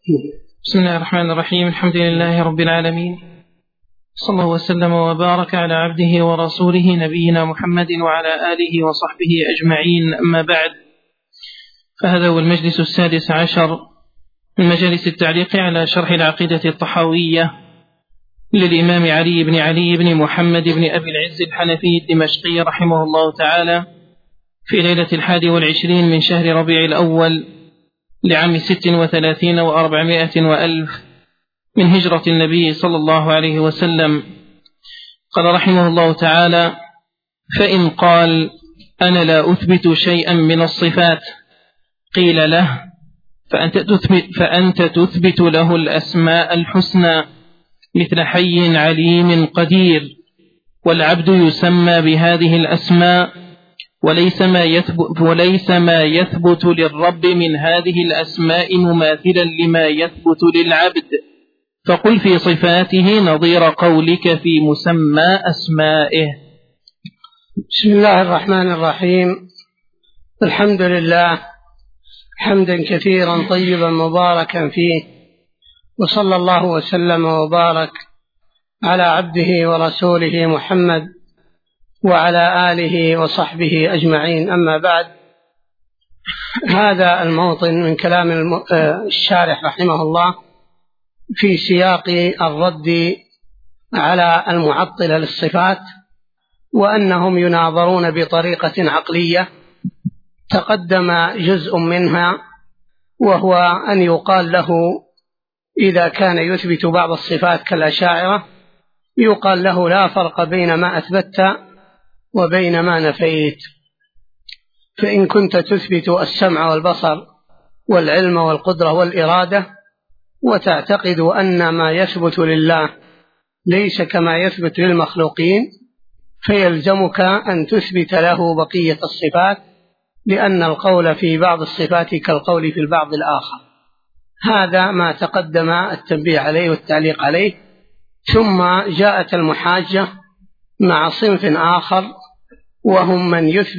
بسم الله الرحمن الرحيم. الحمد لله رب العالمين، صلى الله وسلم وبارك على عبده ورسوله نبينا محمد وعلى آله وصحبه أجمعين. أما بعد، فهذا هو المجلس 16 من مجالس التعليق على شرح العقيدة الطحاوية للإمام علي بن محمد بن أبي العز الحنفي الدمشقي رحمه الله تعالى، في ليلة 21 من شهر ربيع الأول لعام 36 و400 وألف من هجرة النبي صلى الله عليه وسلم. قال رحمه الله تعالى: فإن قال أنا لا أثبت شيئا من الصفات قيل له فأنت تثبت له الأسماء الحسنى مثل حي عليم قدير، والعبد يسمى بهذه الأسماء، وليس ما يثبت للرب من هذه الأسماء مماثلا لما يثبت للعبد، فقل في صفاته نظير قولك في مسمى أسمائه. بسم الله الرحمن الرحيم. الحمد لله حمدا كثيرا طيبا مباركا فيه، وصلى الله وسلم وبارك على عبده ورسوله محمد وعلى آله وصحبه أجمعين. أما بعد، هذا الموطن من كلام الشارح رحمه الله في سياق الرد على المعطلة للصفات، وأنهم يناظرون بطريقة عقلية. تقدم جزء منها، وهو أن يقال له إذا كان يثبت بعض الصفات كالأشاعرة يقال له لا فرق بين ما أثبت وبين ما نفيت. فإن كنت تثبت السمع والبصر والعلم والقدرة والإرادة وتعتقد أن ما يثبت لله ليس كما يثبت للمخلوقين، فيلزمك أن تثبت له بقية الصفات، لأن القول في بعض الصفات كالقول في البعض الآخر. هذا ما تقدم التنبيه عليه والتعليق عليه. ثم جاءت المحاجة مع صنف آخر، وهم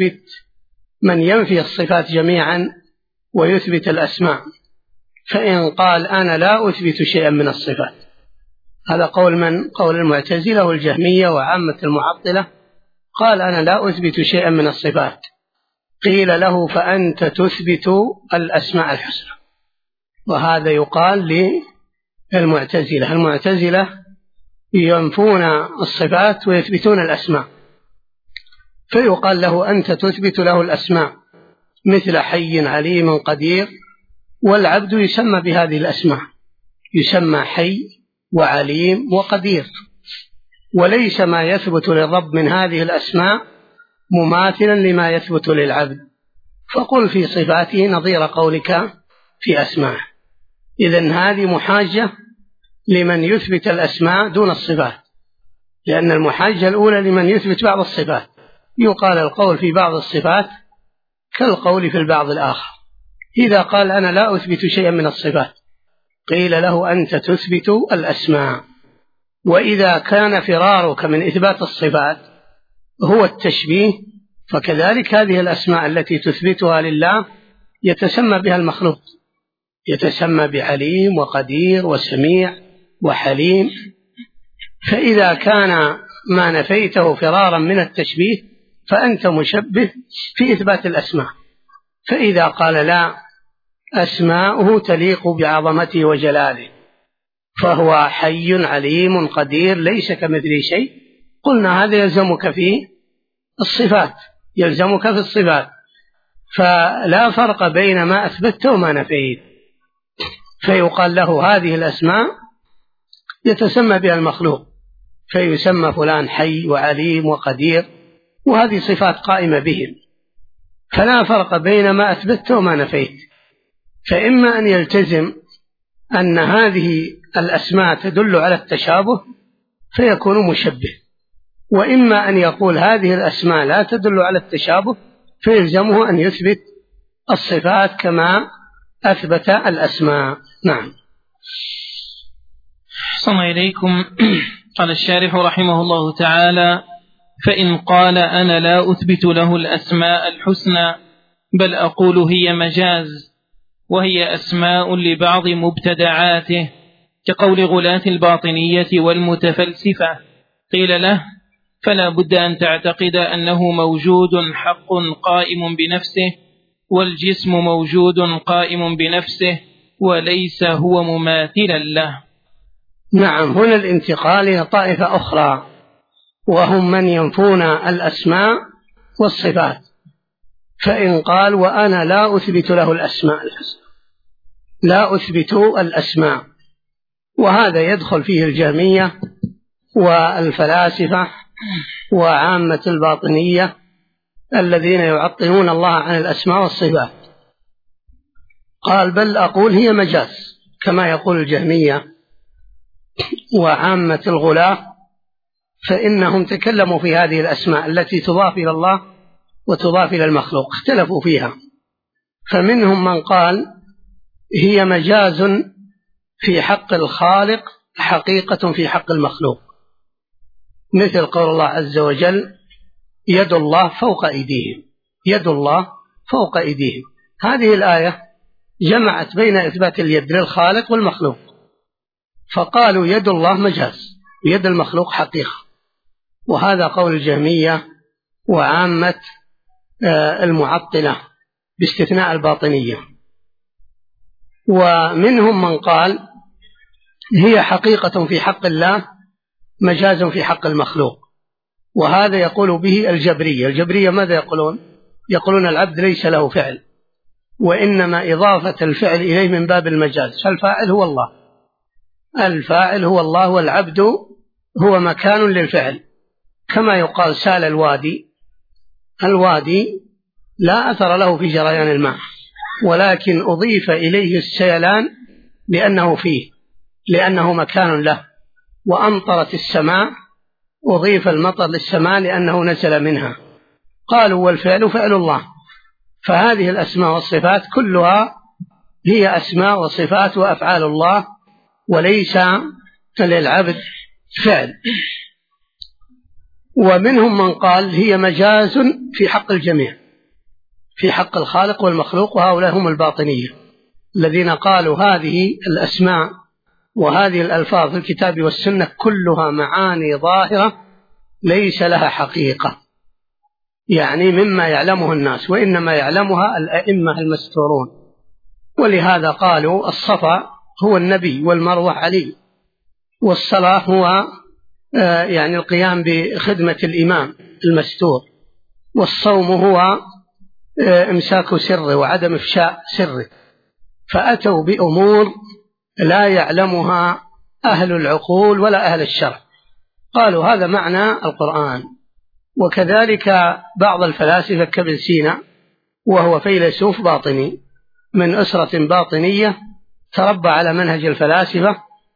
من ينفي الصفات جميعا ويثبت الأسماء. فإن قال أنا لا أثبت شيئا من الصفات، هذا قول المعتزلة والجهمية وعامة المعطلة. قال أنا لا أثبت شيئا من الصفات، قيل له فأنت تثبت الأسماء الحسنى. وهذا يقال للمعتزلة. المعتزلة ينفون الصفات ويثبتون الأسماء، فيقال له أنت تثبت له الأسماء مثل حي عليم قدير، والعبد يسمى بهذه الأسماء، يسمى حي وعليم وقدير، وليس ما يثبت للرب من هذه الأسماء مماثلا لما يثبت للعبد، فقل في صفاته نظير قولك في أسمائه. إذن هذه محاجة لمن يثبت الأسماء دون الصفات، لأن المحاجة الأولى لمن يثبت بعض الصفات، يقال القول في بعض الصفات كالقول في البعض الآخر. إذا قال أنا لا أثبت شيئا من الصفات قيل له أنت تثبت الأسماء. وإذا كان فرارك من إثبات الصفات هو التشبيه، فكذلك هذه الأسماء التي تثبتها لله يتسمى بها المخلوق، يتسمى بعليم وقدير وسميع وحليم. فإذا كان ما نفيته فرارا من التشبيه فأنت مشبه في إثبات الأسماء. فإذا قال لا، أسماؤه تليق بعظمته وجلاله، فهو حي عليم قدير ليس كمثله شيء، قلنا هذا يلزمك في الصفات، يلزمك في الصفات، فلا فرق بين ما أثبت وما نفيت. فيقال له هذه الأسماء يتسمى بها المخلوق، فيسمى فلان حي وعليم وقدير، وهذه صفات قائمة بهم، فلا فرق بين ما أثبت وما نفيت. فإما أن يلتزم أن هذه الأسماء تدل على التشابه فيكون مشبه، وإما أن يقول هذه الأسماء لا تدل على التشابه فيلزمه أن يثبت الصفات كما أثبت الأسماء. نعم. صلى إليكم. قال الشارح رحمه الله تعالى: فإن قال أنا لا أثبت له الأسماء الحسنى بل أقول هي مجاز، وهي أسماء لبعض مبتدعاته كقول غلاة الباطنية والمتفلسفة. قيل له: فلا بد أن تعتقد أنه موجود حق قائم بنفسه، والجسم موجود قائم بنفسه، وليس هو مماثلا له. نعم، هنا الانتقال إلى طائفة أخرى، وهم من ينفون الأسماء والصفات. فإن قال: وأنا لا أثبت له الأسماء الحسنى، لا أثبت الأسماء، وهذا يدخل فيه الجهمية والفلاسفة وعامة الباطنية الذين يعطلون الله عن الأسماء والصفات. قال: بل أقول هي مجاز، كما يقول الجهمية وعامة الغلاة، فإنهم تكلموا في هذه الأسماء التي تضاف إلى الله وتضاف إلى المخلوق، اختلفوا فيها. فمنهم من قال هي مجاز في حق الخالق حقيقة في حق المخلوق، مثل قول الله عز وجل: يد الله فوق أيديهم، يد الله فوق أيديهم. هذه الآية جمعت بين إثبات اليد للخالق والمخلوق، فقالوا يد الله مجاز ويد المخلوق حقيقة، وهذا قول الجهمية وعامة المعطلة باستثناء الباطنية. ومنهم من قال هي حقيقة في حق الله مجاز في حق المخلوق، وهذا يقول به الجبرية. الجبرية ماذا يقولون؟ يقولون العبد ليس له فعل، وإنما إضافة الفعل إليه من باب المجاز، فالفاعل هو الله، الفاعل هو الله، والعبد هو مكان للفعل. كما يقال سال الوادي، الوادي لا أثر له في جريان الماء، ولكن أضيف إليه السيلان لأنه فيه، لأنه مكان له. وأمطرت السماء، أضيف المطر للسماء لأنه نزل منها. قالوا والفعل فعل الله. فهذه الأسماء والصفات كلها هي أسماء وصفات وأفعال الله، وليس للعبد فعل. ومنهم من قال هي مجاز في حق الجميع، في حق الخالق والمخلوق، وهؤلاء هم الباطنية الذين قالوا هذه الأسماء وهذه الألفاظ في الكتاب والسنة كلها معاني ظاهرة ليس لها حقيقة، يعني مما يعلمه الناس، وإنما يعلمها الأئمة المستورون. ولهذا قالوا الصفا هو النبي، والمروة علي، والصلاة هو يعني القيام بخدمة الإمام المستور، والصوم هو إمساك سره وعدم إفشاء سره. فأتوا بأمور لا يعلمها أهل العقول ولا أهل الشرع، قالوا هذا معنى القرآن. وكذلك بعض الفلاسفة كابن سينا، وهو فيلسوف باطني من أسرة باطنية، تربى على منهج الفلاسفة،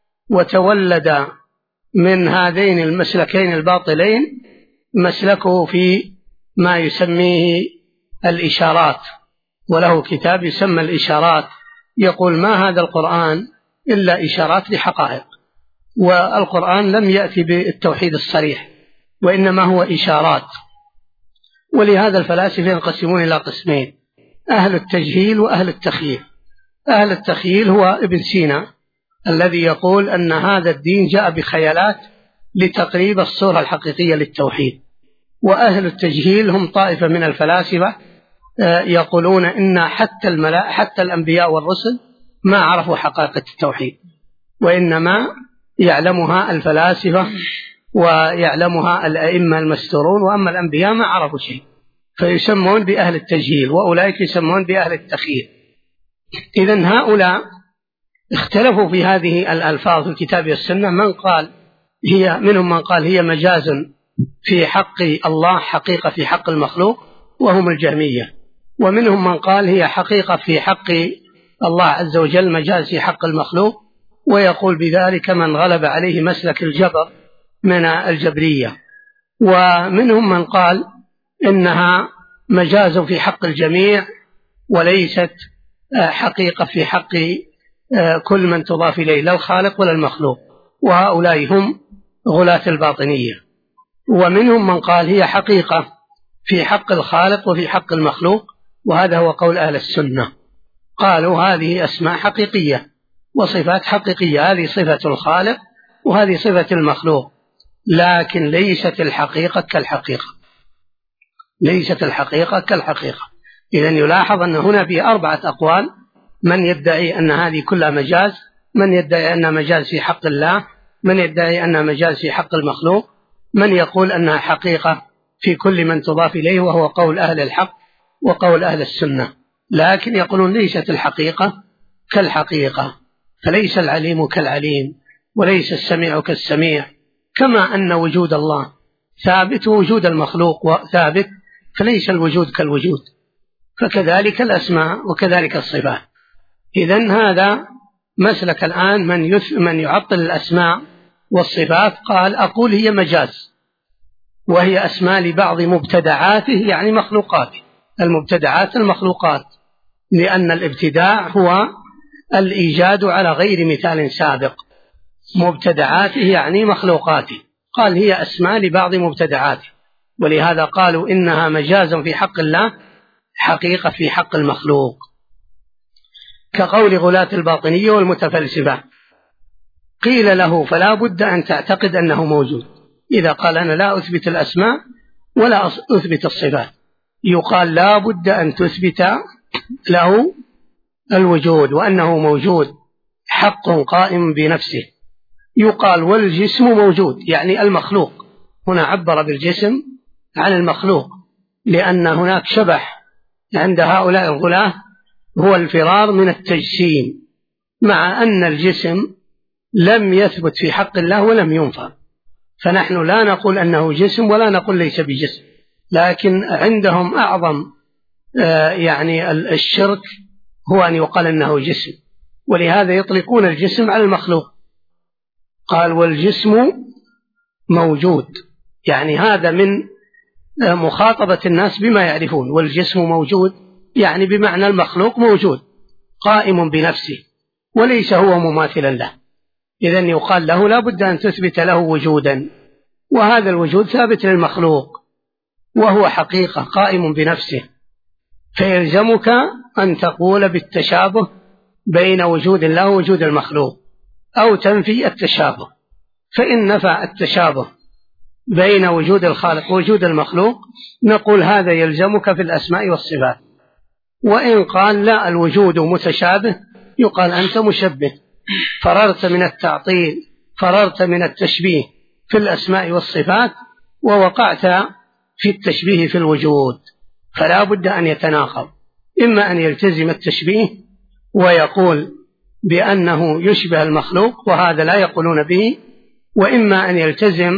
وتولد من هذين المسلكين الباطلين مسلكه في ما يسميه الإشارات، وله كتاب يسمى الإشارات، يقول ما هذا القرآن إلا إشارات لحقائق، والقرآن لم يأتي بالتوحيد الصريح، وإنما هو إشارات. ولهذا الفلاسفة ينقسمون إلى قسمين: أهل التجهيل وأهل التخييل. أهل التخييل هو ابن سينا الذي يقول أن هذا الدين جاء بخيالات لتقريب الصورة الحقيقية للتوحيد. وأهل التجهيل هم طائفة من الفلاسفة يقولون إن حتى الأنبياء والرسل ما عرفوا حقائق التوحيد، وإنما يعلمها الفلاسفة ويعلمها الأئمة المستورون، وأما الأنبياء ما عرفوا شيء، فيسمون بأهل التجهيل، وأولئك يسمون بأهل التخييل. إذن هؤلاء اختلفوا في هذه الألفاظ في الكتاب والسنة. منهم من قال هي مجاز في حق الله حقيقة في حق المخلوق، وهم الجهمية. ومنهم من قال هي حقيقة في حق الله عز وجل، مجاز في حق المخلوق، ويقول بذلك من غلب عليه مسلك الجبر من الجبرية. ومنهم من قال إنها مجاز في حق الجميع، وليست حقيقة في حق كل من تضاف إليه، لا الخالق ولا المخلوق، وهؤلاء هم غلاة الباطنية. ومنهم من قال هي حقيقة في حق الخالق وفي حق المخلوق، وهذا هو قول أهل السنة. قالوا هذه أسماء حقيقية وصفات حقيقية، هذه صفة الخالق وهذه صفة المخلوق، لكن ليست الحقيقة كالحقيقة، ليست الحقيقة كالحقيقة. إذن يلاحظ أن هنا في 4 أقوال: من يدعي أن هذه كلها مجاز، من يدعي أنها مجاز في حق الله، من يدعي أنها مجاز في حق المخلوق، من يقول أنها حقيقة في كل من تضاف إليه، وهو قول أهل الحق وقول أهل السنة. لكن يقولون ليست الحقيقة كالحقيقة، فليس العليم كالعليم وليس السميع كالسميع، كما أن وجود الله ثابت ووجود المخلوق ثابت، فليس الوجود كالوجود، فكذلك الأسماء وكذلك الصفات. إذن هذا مسلك الآن من يعطل الأسماء والصفات، قال أقول هي مجاز وهي أسماء لبعض مبتدعاته، يعني مخلوقاته، المبتدعات المخلوقات، لأن الابتداع هو الإيجاد على غير مثال سابق، مبتدعاته يعني مخلوقاته، قال هي أسماء لبعض مبتدعاته، ولهذا قالوا إنها مجاز في حق الله حقيقة في حق المخلوق، كقول غلاة الباطنية والمتفلسفة. قيل له فلا بد أن تعتقد أنه موجود. إذا قال أنا لا أثبت الأسماء ولا أثبت الصفات، يقال لا بد أن تثبت له الوجود وأنه موجود حق قائم بنفسه. يقال والجسم موجود، يعني المخلوق، هنا عبر بالجسم عن المخلوق، لأن هناك شبح عند هؤلاء الغلاة هو الفرار من التجسيم، مع أن الجسم لم يثبت في حق الله ولم ينفى، فنحن لا نقول أنه جسم ولا نقول ليس بجسم، لكن عندهم أعظم يعني الشرك هو أن يقال أنه جسم، ولهذا يطلقون الجسم على المخلوق. قال والجسم موجود، يعني هذا من مخاطبة الناس بما يعرفون، والجسم موجود يعني بمعنى المخلوق موجود قائم بنفسه وليس هو مماثلا له. إذن يقال له لا بد أن تثبت له وجودا، وهذا الوجود ثابت للمخلوق وهو حقيقة قائم بنفسه، فيلزمك أن تقول بالتشابه بين وجود الله ووجود المخلوق، أو تنفي التشابه. فإن نفى التشابه بين وجود الخالق ووجود المخلوق نقول هذا يلزمك في الأسماء والصفات. وإن قال لا الوجود متشابه يقال أنت مشبه، فررت من التعطيل، فررت من التشبيه في الأسماء والصفات ووقعت في التشبيه في الوجود، فلا بد أن يتناقض، إما أن يلتزم التشبيه ويقول بأنه يشبه المخلوق وهذا لا يقولون به، وإما أن يلتزم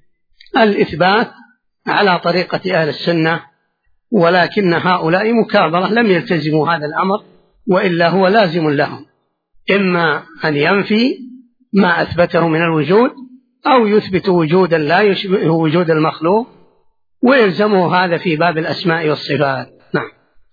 الإثبات على طريقة أهل السنة، ولكن هؤلاء مكابرة لم يلتزموا هذا الأمر، وإلا هو لازم لهم، إما أن ينفي ما أثبته من الوجود أو يثبت وجودا لا يشبه وجود المخلوق، ويلزمه هذا في باب الأسماء والصفات. نعم.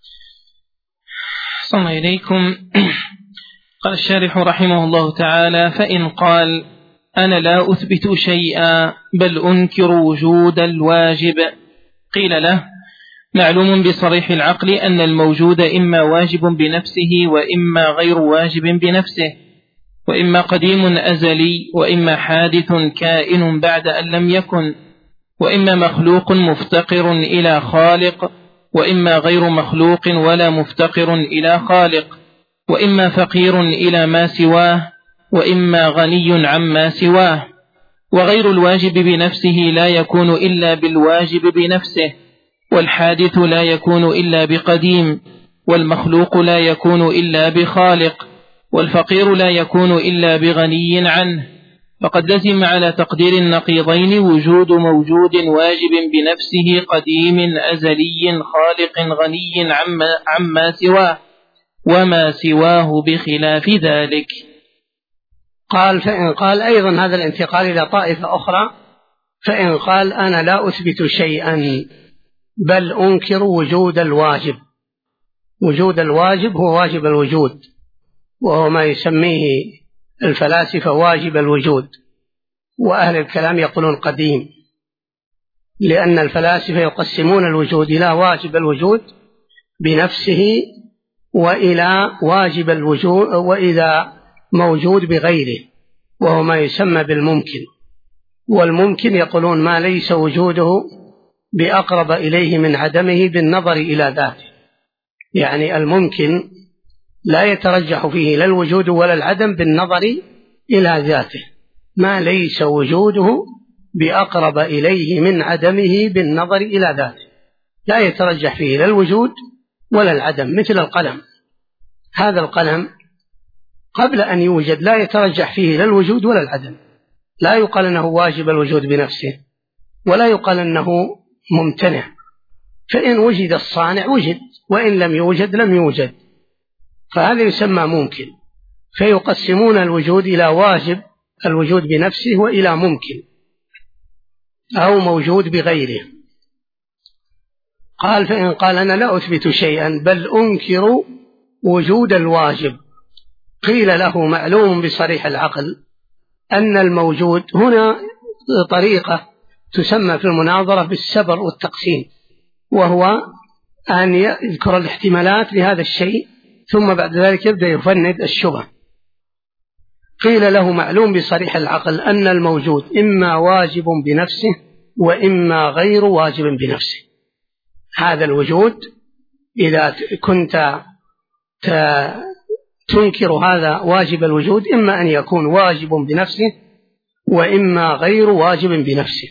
صلى إليكم. قال الشارح رحمه الله تعالى: فإن قال أنا لا أثبت شيئا بل أنكر وجود الواجب، قيل له: معلوم بصريح العقل أن الموجود إما واجب بنفسه وإما غير واجب بنفسه، وإما قديم أزلي وإما حادث كائن بعد أن لم يكن، وإما مخلوق مفتقر إلى خالق، وإما غير مخلوق ولا مفتقر إلى خالق، وإما فقير إلى ما سواه، وإما غني عما سواه. وغير الواجب بنفسه لا يكون إلا بالواجب بنفسه، والحادث لا يكون إلا بقديم، والمخلوق لا يكون إلا بخالق، والفقير لا يكون إلا بغني عنه. فقد لزم على تقدير النقيضين وجود موجود واجب بنفسه قديم أزلي خالق غني عما سواه، وما سواه بخلاف ذلك. قال فإن قال أيضا هذا الانتقال إلى طائفة أخرى، فإن قال أنا لا أثبت شيئا بل أنكر وجود الواجب. وجود الواجب هو واجب الوجود، وهو ما يسميه الفلاسفة واجب الوجود، وأهل الكلام يقولون قديم، لأن الفلاسفة يقسمون الوجود إلى واجب الوجود بنفسه وإلى واجب الوجود، وإذا موجود بغيره، وهو ما يسمى بالممكن. والممكن يقولون ما ليس وجوده بأقرب إليه من عدمه بالنظر إلى ذاته، يعني الممكن لا يترجح فيه لا الوجود ولا العدم بالنظر إلى ذاته، ما ليس وجوده بأقرب إليه من عدمه بالنظر إلى ذاته، لا يترجح فيه لا الوجود ولا العدم. مثل القلم، هذا القلم قبل أن يوجد لا يترجح فيه لا الوجود ولا العدم، لا يقال أنه واجب الوجود بنفسه ولا يقال أنه ممتنع، فإن وجد الصانع وجد، وإن لم يوجد لم يوجد، فهذا يسمى ممكن. فيقسمون الوجود إلى واجب الوجود بنفسه وإلى ممكن أو موجود بغيره. قال فإن قال أنا لا أثبت شيئا بل أنكر وجود الواجب، قيل له معلوم بصريح العقل أن الموجود هنا طريقة تسمى في المناظرة بالسبر والتقسيم، وهو أن يذكر الاحتمالات لهذا الشيء ثم بعد ذلك يبدأ يفند الشبه. قيل له معلوم بصريح العقل أن الموجود إما واجب بنفسه وإما غير واجب بنفسه. هذا الوجود إذا كنت تنكر هذا واجب الوجود إما أن يكون واجب بنفسه وإما غير واجب بنفسه.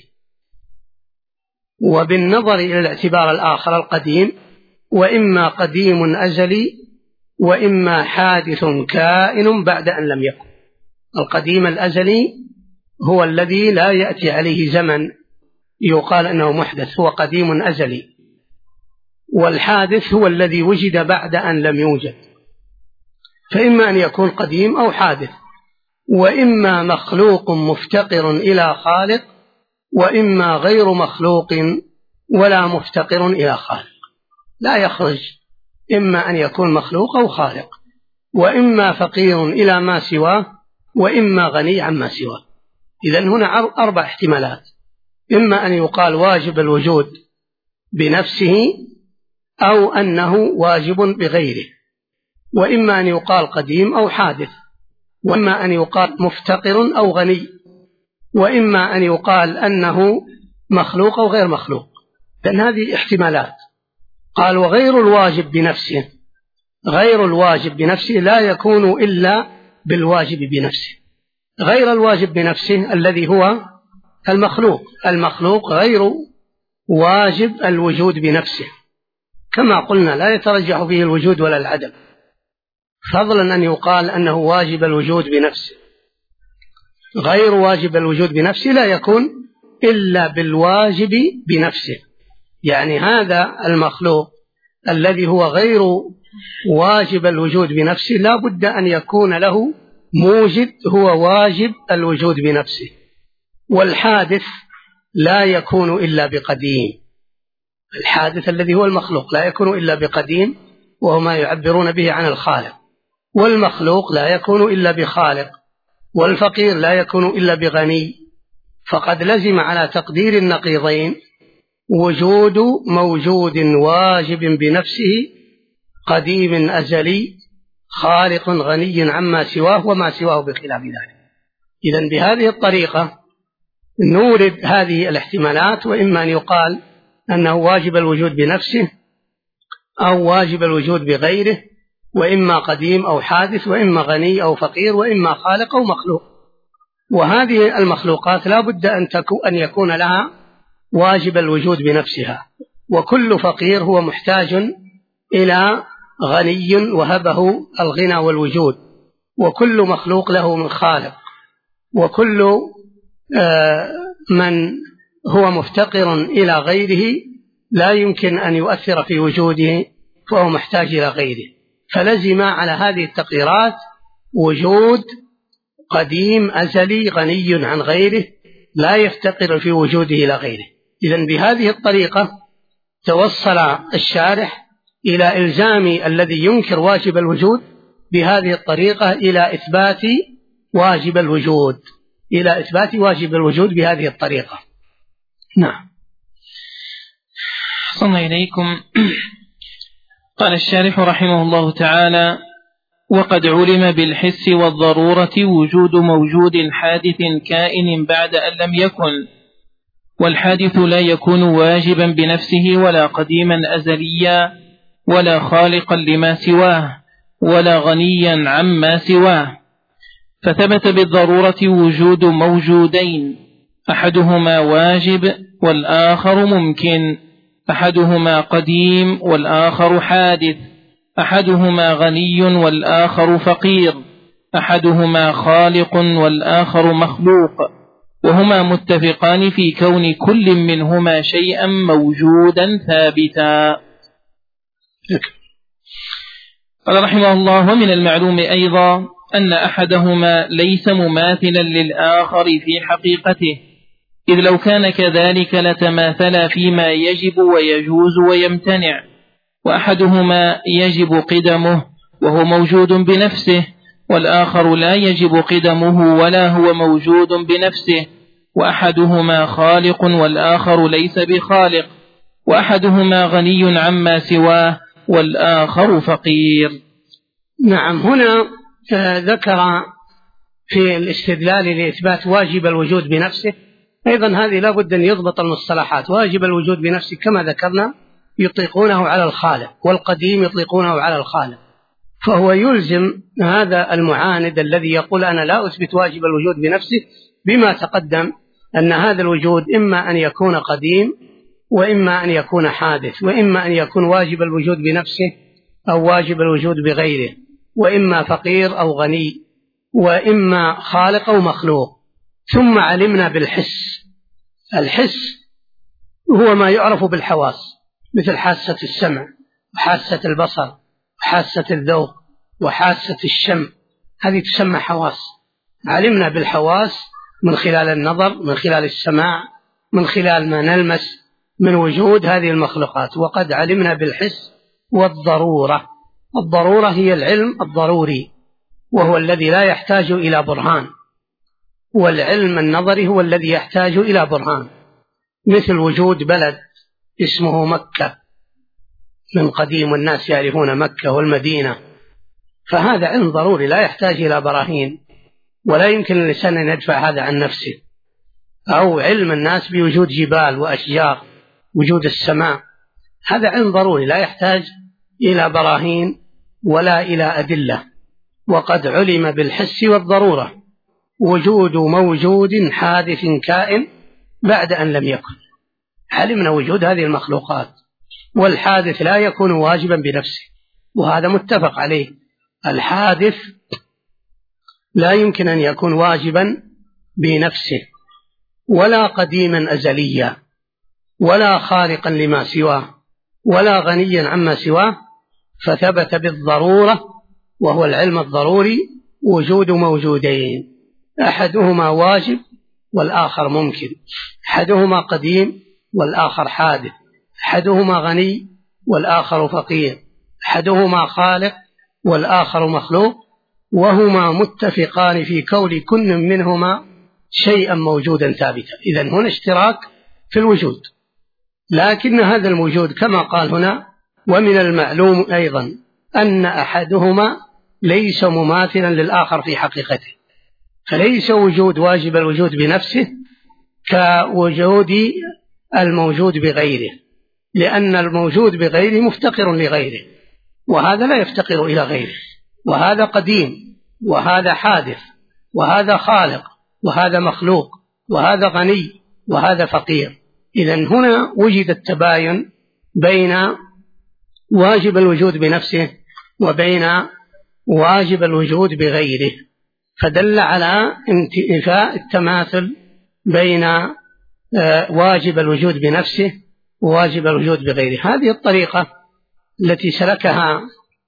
وبالنظر إلى الاعتبار الآخر القديم، وإما قديم أزلي وإما حادث كائن بعد أن لم يكن. القديم الأزلي هو الذي لا يأتي عليه زمن يقال أنه محدث، هو قديم أزلي. والحادث هو الذي وجد بعد أن لم يوجد، فإما أن يكون قديم أو حادث، وإما مخلوق مفتقر إلى خالق، وإما غير مخلوق ولا مفتقر إلى خالق، لا يخرج، إما أن يكون مخلوق أو خالق، وإما فقير إلى ما سواه، وإما غني عما سواه. إذن هنا 4 احتمالات، إما أن يقال واجب الوجود بنفسه أو أنه واجب بغيره، وإما أن يقال قديم أو حادث، وإما أن يقال مفتقر أو غني، وإما أن يقال أنه مخلوق أو غير مخلوق. لأن هذه احتمالات. قال وغير الواجب بنفسه، غير الواجب بنفسه لا يكون إلا بالواجب بنفسه. غير الواجب بنفسه الذي هو المخلوق، المخلوق غير واجب الوجود بنفسه، كما قلنا لا يترجح فيه الوجود ولا العدم، فضلا أن يقال أنه واجب الوجود بنفسه. غير واجب الوجود بنفسه لا يكون إلا بالواجب بنفسه، يعني هذا المخلوق الذي هو غير واجب الوجود بنفسه لا بد أن يكون له موجد هو واجب الوجود بنفسه. والحادث لا يكون إلا بقديم، الحادث الذي هو المخلوق لا يكون إلا بقديم، وهو ما يعبرون به عن الخالق. والمخلوق لا يكون إلا بخالق، والفقير لا يكون إلا بغني. فقد لزم على تقدير النقيضين وجود موجود واجب بنفسه قديم أزلي خالق غني عما سواه وما سواه بخلاف ذلك. إذن بهذه الطريقة نورد هذه الاحتمالات، وإما أن يقال أنه واجب الوجود بنفسه أو واجب الوجود بغيره، وإما قديم أو حادث، وإما غني أو فقير، وإما خالق أو مخلوق. وهذه المخلوقات لا بد أن يكون لها واجب الوجود بنفسها، وكل فقير هو محتاج إلى غني وهبه الغنى والوجود، وكل مخلوق له من خالق، وكل من هو مفتقر إلى غيره لا يمكن أن يؤثر في وجوده، فهو محتاج إلى غيره. فلزم على هذه التقديرات وجود قديم أزلي غني عن غيره لا يفتقر في وجوده إلى غيره. إذن بهذه الطريقة توصل الشارح إلى إلزام الذي ينكر واجب الوجود بهذه الطريقة إلى إثبات واجب الوجود، إلى إثبات واجب الوجود بهذه الطريقة. نعم. صلى إليكم. قال الشارح رحمه الله تعالى: وقد علم بالحس والضرورة وجود موجود حادث كائن بعد أن لم يكن، والحادث لا يكون واجبا بنفسه ولا قديما أزليا ولا خالقا لما سواه ولا غنيا عما سواه، فثبت بالضرورة وجود موجودين، أحدهما واجب والآخر ممكن، أحدهما قديم والآخر حادث، أحدهما غني والآخر فقير، أحدهما خالق والآخر مخلوق، وهما متفقان في كون كل منهما شيئا موجودا ثابتا. قال رحمه الله: ومن المعلوم أيضا أن أحدهما ليس مماثلا للآخر في حقيقته، إذ لو كان كذلك لتماثلا فيما يجب ويجوز ويمتنع، وأحدهما يجب قدمه وهو موجود بنفسه، والآخر لا يجب قدمه ولا هو موجود بنفسه، وأحدهما خالق والآخر ليس بخالق، وأحدهما غني عما سواه والآخر فقير. نعم، هنا ذكر في الاستدلال لإثبات واجب الوجود بنفسه أيضا هذه لا بد أن يضبط المصطلحات. واجب الوجود بنفسه كما ذكرنا يطلقونه على الخالق، والقديم يطلقونه على الخالق، فهو يلزم هذا المعاند الذي يقول أنا لا أثبت واجب الوجود بنفسه بما تقدم أن هذا الوجود إما أن يكون قديم وإما أن يكون حادث، وإما أن يكون واجب الوجود بنفسه أو واجب الوجود بغيره، وإما فقير أو غني، وإما خالق أو مخلوق. ثم علمنا بالحس. الحس هو ما يعرف بالحواس، مثل حاسة السمع وحاسة البصر وحاسة الذوق وحاسة الشم، هذه تسمى حواس. علمنا بالحواس من خلال النظر، من خلال السماع، من خلال ما نلمس من وجود هذه المخلوقات. وقد علمنا بالحس والضرورة. الضرورة هي العلم الضروري، وهو الذي لا يحتاج إلى برهان، والعلم النظري هو الذي يحتاج إلى برهان، مثل وجود بلد اسمه مكة من قديم والناس يعرفون مكة والمدينة، فهذا علم ضروري لا يحتاج إلى براهين، ولا يمكن للإنسان أن يدفع هذا عن نفسه. أو علم الناس بوجود جبال وأشجار، وجود السماء، هذا علم ضروري لا يحتاج إلى براهين ولا إلى أدلة. وقد علم بالحس والضرورة وجود موجود حادث كائن بعد أن لم يكن. علمنا وجود هذه المخلوقات، والحادث لا يكون واجبا بنفسه، وهذا متفق عليه. الحادث لا يمكن أن يكون واجبا بنفسه، ولا قديما أزليا، ولا خالقا لما سواه، ولا غنيا عما سواه، فثبت بالضرورة وهو العلم الضروري وجود موجودين، أحدهما واجب والآخر ممكن، أحدهما قديم والآخر حادث، أحدهما غني والآخر فقير، أحدهما خالق والآخر مخلوق، وهما متفقان في كون كل منهما شيئا موجودا ثابتا. إذن هنا اشتراك في الوجود، لكن هذا الموجود كما قال هنا: ومن المعلوم أيضا أن أحدهما ليس مماثلا للآخر في حقيقته، فليس وجود واجب الوجود بنفسه كوجود الموجود بغيره، لأن الموجود بغيره مفتقر لغيره، وهذا لا يفتقر إلى غيره، وهذا قديم وهذا حادث، وهذا خالق وهذا مخلوق، وهذا غني وهذا فقير. إذن هنا وجد التباين بين واجب الوجود بنفسه وبين واجب الوجود بغيره، فدل على انتفاء التماثل بين واجب الوجود بنفسه وواجب الوجود بغيره. هذه الطريقة التي سلكها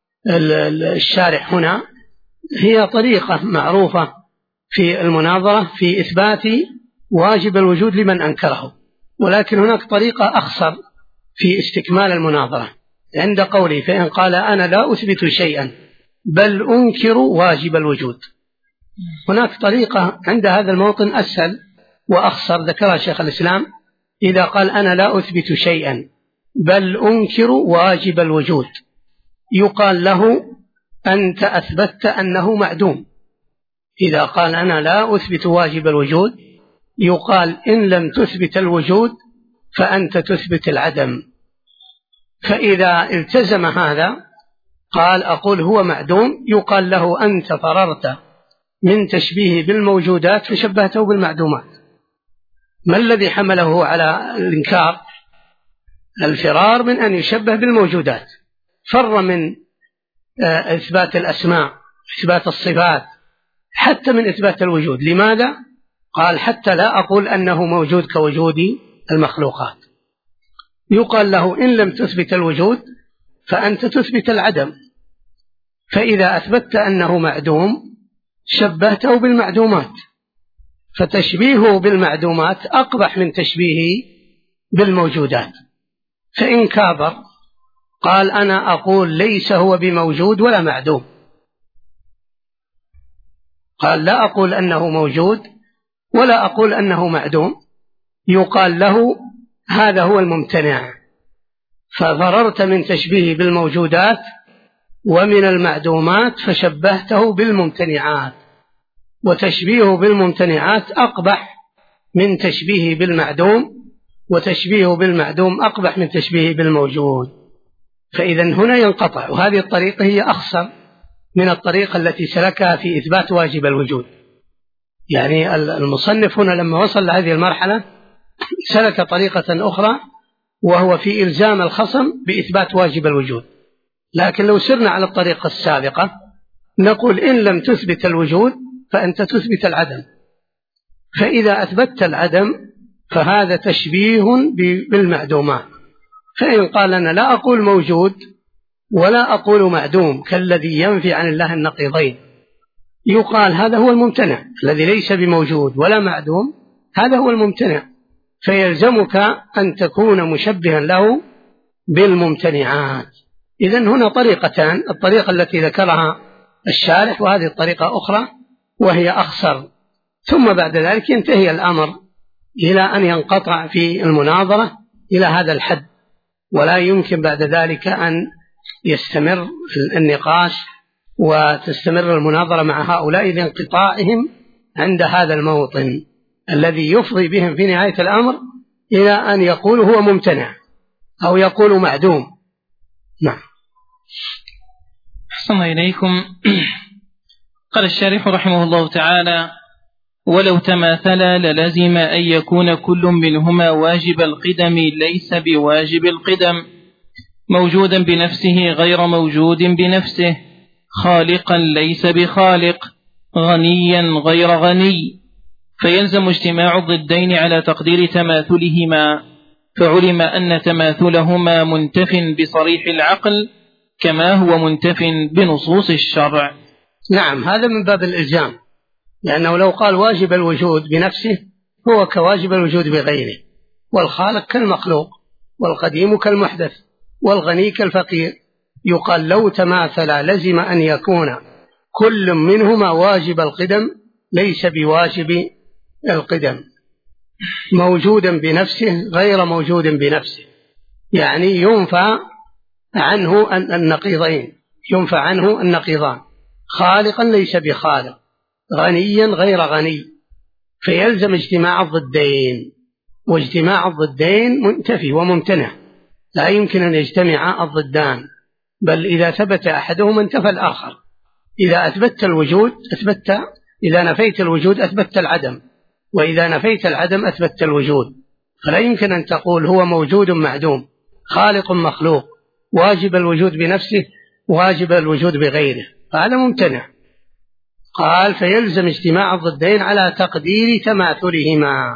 الشارح هنا هي طريقة معروفة في المناظرة في إثبات واجب الوجود لمن أنكره، ولكن هناك طريقة أخصر في استكمال المناظرة عند قوله: فإن قال أنا لا أثبت شيئا بل أنكر واجب الوجود. هناك طريقة عند هذا الموطن أسهل وأخصر ذكرها شيخ الإسلام: إذا قال أنا لا أثبت شيئا بل أنكر واجب الوجود، يقال له أنت أثبتت أنه معدوم. إذا قال أنا لا أثبت واجب الوجود يقال إن لم تثبت الوجود فأنت تثبت العدم. فإذا التزم هذا قال أقول هو معدوم يقال له أنت فررت من تشبيه بالموجودات فشبهته بالمعدومات. ما الذي حمله على الإنكار؟ الفرار من أن يشبه بالموجودات، فر من إثبات الأسماء، إثبات الصفات، حتى من إثبات الوجود. لماذا؟ قال حتى لا أقول أنه موجود كوجود المخلوقات. يقال له إن لم تثبت الوجود فأنت تثبت العدم. فإذا أثبتت أنه معدوم شبهته بالمعدومات، فتشبيهه بالمعدومات أقبح من تشبيهه بالموجودات. فإن كابر قال أنا أقول ليس هو بموجود ولا معدوم، قال لا أقول أنه موجود ولا أقول أنه معدوم، يقال له هذا هو الممتنع، ففررت من تشبيه بالموجودات ومن المعدومات فشبهته بالممتنعات، وتشبيهه بالممتنعات أقبح من تشبيه بالمعدوم، وتشبيه بالمعدوم أقبح من تشبيه بالموجود. فإذا هنا ينقطع، وهذه الطريقة هي أخسر من الطريقة التي سلكها في إثبات واجب الوجود. يعني المصنف هنا لما وصل لهذه المرحلة سلك طريقة أخرى وهو في إلزام الخصم بإثبات واجب الوجود. لكن لو سرنا على الطريقة السابقة نقول إن لم تثبت الوجود فأنت تثبت العدم. فإذا أثبتت العدم فهذا تشبيه بالمعدومات. فإن قال أنا لا أقول موجود ولا أقول معدوم كالذي ينفي عن الله النقيضين، يقال هذا هو الممتنع الذي ليس بموجود ولا معدوم، هذا هو الممتنع، فيلزمك أن تكون مشبها له بالممتنعات. إذن هنا طريقتان، الطريقة التي ذكرها الشارح وهذه الطريقة أخرى وهي أخسر. ثم بعد ذلك ينتهي الأمر إلى أن ينقطع في المناظرة إلى هذا الحد، ولا يمكن بعد ذلك أن يستمر النقاش وتستمر المناظرة مع هؤلاء لانقطاعهم عند هذا الموطن الذي يفضي بهم في نهاية الأمر إلى أن يقول هو ممتنع أو يقول معدوم. نعم. أحسن إليكم. قال الشارح رحمه الله تعالى: ولو تماثلا للزم أن يكون كل منهما واجب القدم ليس بواجب القدم، موجودا بنفسه غير موجود بنفسه، خالقا ليس بخالق، غنيا غير غني، فيلزم اجتماع الضدين على تقدير تماثلهما، فعلم أن تماثلهما منتف بصريح العقل كما هو منتف بنصوص الشرع. نعم، هذا من باب الإلزام، لأنه لو قال واجب الوجود بنفسه هو كواجب الوجود بغيره، والخالق كالمخلوق، والقديم كالمحدث، والغني كالفقير، يقال لو تماثل لزم أن يكون كل منهما واجب القدم ليس بواجب القدم، موجودا بنفسه غير موجود بنفسه، يعني ينفى عنه النقيضين، ينفى عنه النقيضان، خالقا ليس بخالق، غنيا غير غني، فيلزم اجتماع الضدين، واجتماع الضدين منتفي وممتنع، لا يمكن أن يجتمع الضدان، بل إذا ثبت أحدهما انتفى الآخر. إذا أثبت الوجود أثبت، إذا نفيت الوجود أثبت العدم، وإذا نفيت العدم أثبت الوجود، فلا يمكن أن تقول هو موجود معدوم، خالق مخلوق، واجب الوجود بنفسه واجب الوجود بغيره، فهذا ممتنع. قال فيلزم اجتماع الضدين على تقدير تماثلهما،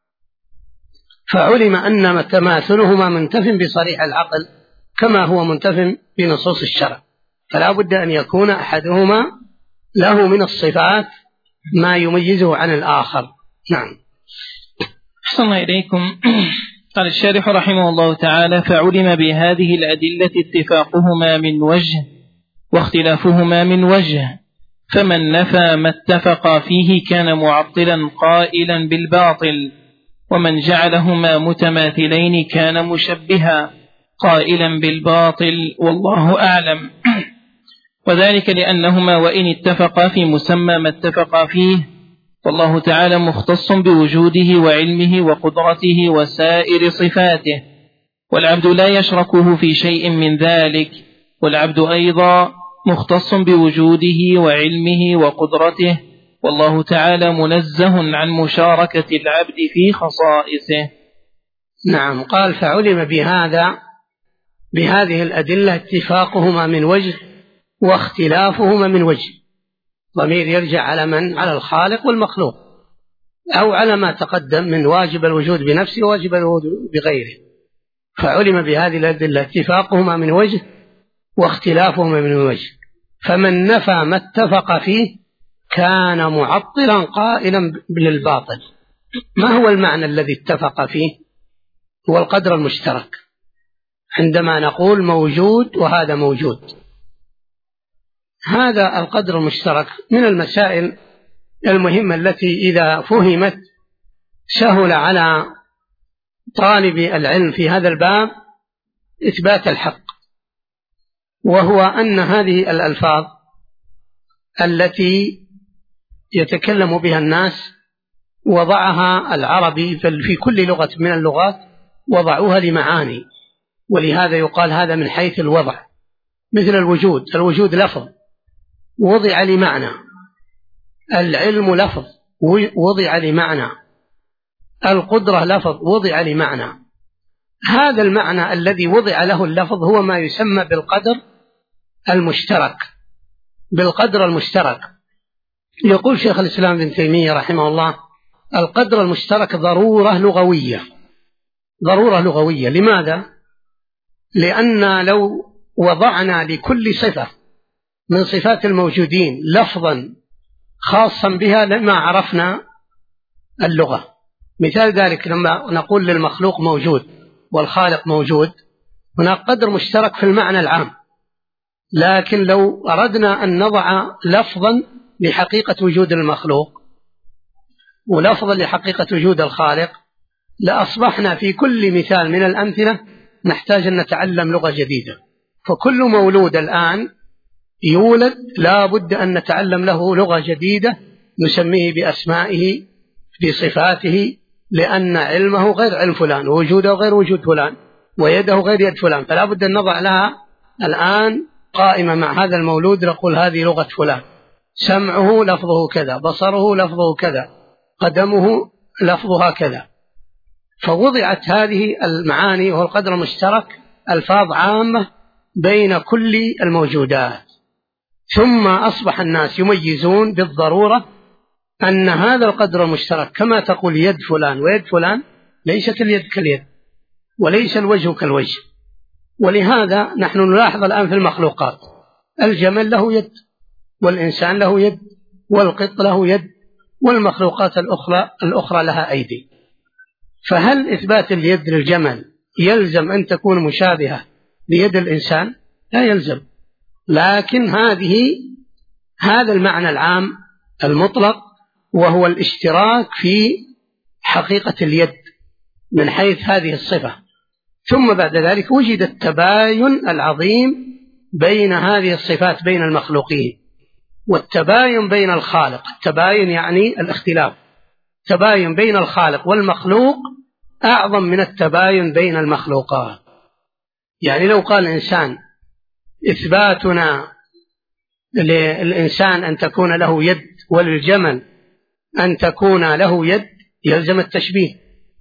فعلم أن تماثلهما منتف بصريح العقل كما هو منتف بنصوص الشرع، فلا بد أن يكون أحدهما له من الصفات ما يميزه عن الآخر. نعم. أحسن إليكم. قال الشارح رحمه الله تعالى: فعلم بهذه الأدلة اتفاقهما من وجه واختلافهما من وجه، فمن نفى ما اتفقا فيه كان معطلا قائلا بالباطل، ومن جعلهما متماثلين كان مشبها، قائلا بالباطل والله أعلم. وذلك لأنهما وإن اتفقا في مسمى ما اتفقا فيه، والله تعالى مختص بوجوده وعلمه وقدرته وسائر صفاته، والعبد لا يشركه في شيء من ذلك، والعبد أيضا مختص بوجوده وعلمه وقدرته، والله تعالى منزه عن مشاركة العبد في خصائصه. نعم. قال فعلم بهذه الأدلة اتفاقهما من وجه واختلافهما من وجه. ضمير يرجع على من؟ على الخالق والمخلوق، أو على ما تقدم من واجب الوجود بنفسه وواجب الوجود بغيره. فعلم بهذه الأدلة اتفاقهما من وجه واختلافهما من وجه، فمن نفى ما اتفق فيه كان معطلا قائلا بالباطل. ما هو المعنى الذي اتفق فيه؟ هو القدر المشترك. عندما نقول موجود وهذا موجود، هذا القدر المشترك من المسائل المهمة التي إذا فهمت سهل على طالب العلم في هذا الباب إثبات الحق، وهو أن هذه الألفاظ التي يتكلم بها الناس وضعها العربي في كل لغة من اللغات، وضعوها لمعاني، ولهذا يقال هذا من حيث الوضع. مثل الوجود لفظ وضع لمعنى، العلم لفظ وضع لمعنى، القدرة لفظ وضع لمعنى. هذا المعنى الذي وضع له اللفظ هو ما يسمى بالقدر المشترك. يقول شيخ الإسلام ابن تيمية رحمه الله: القدر المشترك ضرورة لغوية. لماذا؟ لأن لو وضعنا لكل صفة من صفات الموجودين لفظا خاصا بها لما عرفنا اللغة. مثال ذلك لما نقول للمخلوق موجود والخالق موجود، هناك قدر مشترك في المعنى العام، لكن لو أردنا أن نضع لفظا لحقيقة وجود المخلوق ولفظا لحقيقة وجود الخالق لأصبحنا في كل مثال من الأمثلة نحتاج أن نتعلم لغة جديدة. فكل مولود الآن يولد لا بد أن نتعلم له لغة جديدة نسميه بأسمائه بصفاته، لأن علمه غير علم فلان، ووجوده غير وجود فلان، ويده غير يد فلان، فلا بد أن نضع لها الآن قائمة مع هذا المولود نقول هذه لغة فلان، سمعه لفظه كذا، بصره لفظه كذا، قدمه لفظها كذا. فوضعت هذه المعاني وهو القدر المشترك ألفاظ عامة بين كل الموجودات، ثم أصبح الناس يميزون بالضرورة أن هذا القدر المشترك كما تقول يد فلان ويد فلان، ليست اليد كاليد وليس الوجه كالوجه. ولهذا نحن نلاحظ الآن في المخلوقات الجمل له يد، والإنسان له يد، والقط له يد، والمخلوقات الأخرى لها أيدي. فهل إثبات اليد للجمل يلزم أن تكون مشابهة ليد الإنسان؟ لا يلزم، لكن هذا المعنى العام المطلق وهو الاشتراك في حقيقة اليد من حيث هذه الصفة. ثم بعد ذلك وجد التباين العظيم بين هذه الصفات بين المخلوقين، والتباين بين الخالق، التباين يعني الاختلاف، تباين بين الخالق والمخلوق أعظم من التباين بين المخلوقات. يعني لو قال الإنسان إثباتنا للإنسان أن تكون له يد وللجمل أن تكون له يد يلزم التشبيه،